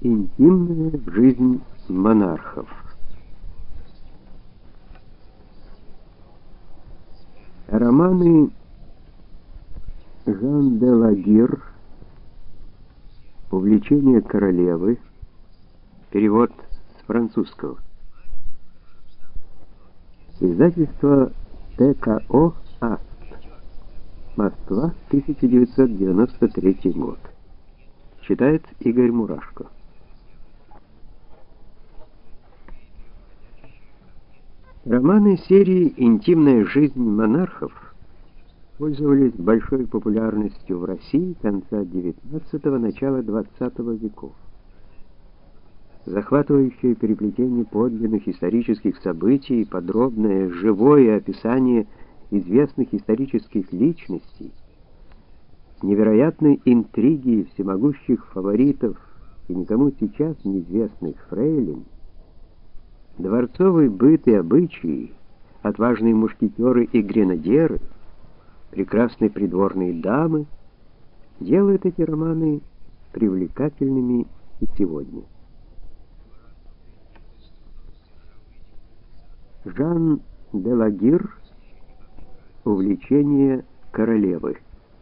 Интимная жизнь монархов. Романы Жан де Лагир «Увлечение королевы», перевод с французского. Издательство ТКО «Аст», Москва, 1993 год. Читает Игорь Мурашко. Романы серии «Интимная жизнь монархов» пользовались большой популярностью в России конца XIX – начала XX веков. Захватывающее переплетение подлинных исторических событий и подробное живое описание известных исторических личностей, невероятной интриги всемогущих фаворитов и никому сейчас неизвестных фрейлин, дворцовый быт и обычаи, отважные мушкетеры и гренадеры, прекрасные придворные дамы делают эти романы привлекательными и сегодня. Жан де Лагир «Увлечение королевы».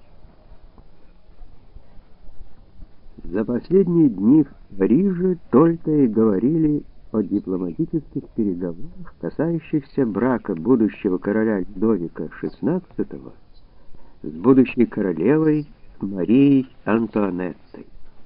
За последние дни в Париже только и говорили о дипломатических переговорах, касающихся брака будущего короля Людовика XVI с будущей королевой Марией Антуанеттой.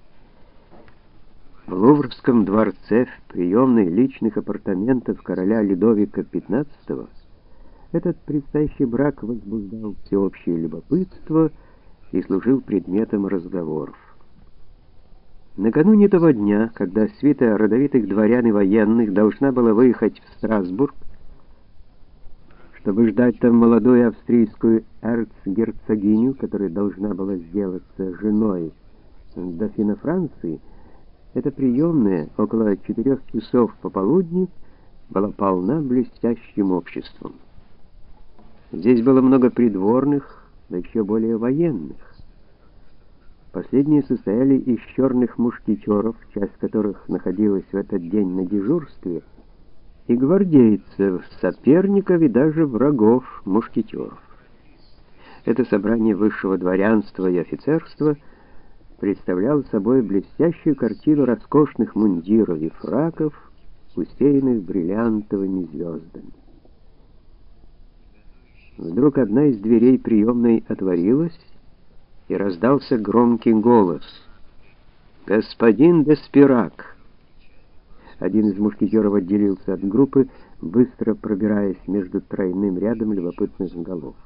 В Луврском дворце, в приемной личных апартаментов короля Людовика XV, этот предстоящий брак возбуждал всеобщее любопытство и служил предметом разговоров. Накануне того дня, когда свита родовитых дворян и военных должна была выехать в Страсбург, чтобы ждать там молодую австрийскую эрцгерцогиню, которая должна была сделаться женой дофина Франции, эта приемная около 4 часов пополудни была полна блестящим обществом. Здесь было много придворных, да еще более военных. Последние состояли из черных мушкетеров, часть которых находилась в этот день на дежурстве, и гвардейцев, соперников и даже врагов мушкетеров. Это собрание высшего дворянства и офицерства представляло собой блестящую картину роскошных мундиров и фраков, усеянных бриллиантовыми звездами. Вдруг одна из дверей приемной отворилась, и раздался громкий голос: «Господин де Спирак!» Один из мушкетеров отделился от группы, быстро пробираясь между тройным рядом любопытных голов.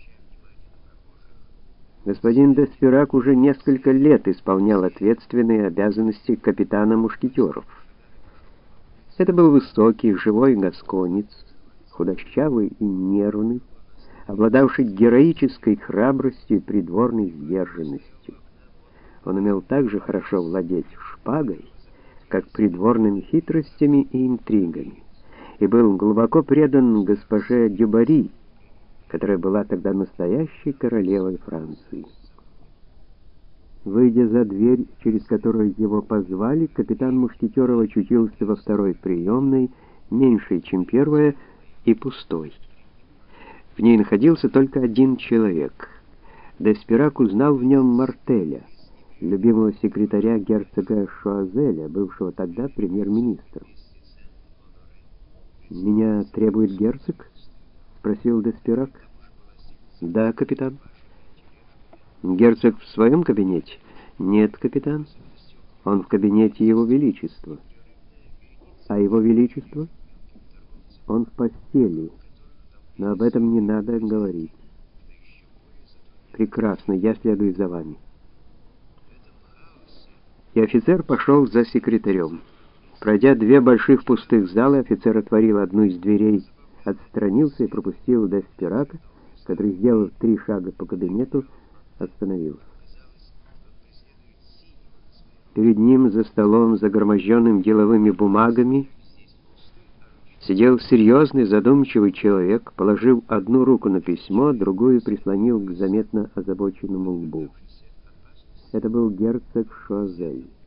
Господин де Спирак уже несколько лет исполнял ответственные обязанности капитана мушкетеров. Это был высокий, живой гасконец, худощавый и нервный, обладавший героической храбростью и придворной сдержанностью. Он умел также хорошо владеть шпагой, как придворными хитростями и интригами, и был глубоко предан госпоже Дюбари, которая была тогда настоящей королевой Франции. Выйдя за дверь, через которую его позвали, капитан мушкетеров очутился во второй приемной, меньшей, чем первая, и пустой. В ней находился только один человек. Де Спирак узнал в нем Мартеля, любимого секретаря герцога Шуазеля, бывшего тогда премьер-министром. «Меня требует герцог?» — спросил де Спирак. «Да, капитан». «Герцог в своем кабинете?» «Нет, капитан. Он в кабинете Его Величества». «А Его Величество?» «Он в постели. Но об этом не надо говорить». «Прекрасно, я следую за вами». И офицер пошел за секретарем. Пройдя 2 больших пустых зала, офицер отворил одну из дверей, отстранился и пропустил де Спирака, который, сделав 3 шага по кабинету, остановился. Перед ним за столом, загроможденным деловыми бумагами, сидел серьезный, задумчивый человек, положив одну руку на письмо, другую прислонил к заметно озабоченному лбу. Это был герцог Шуазель.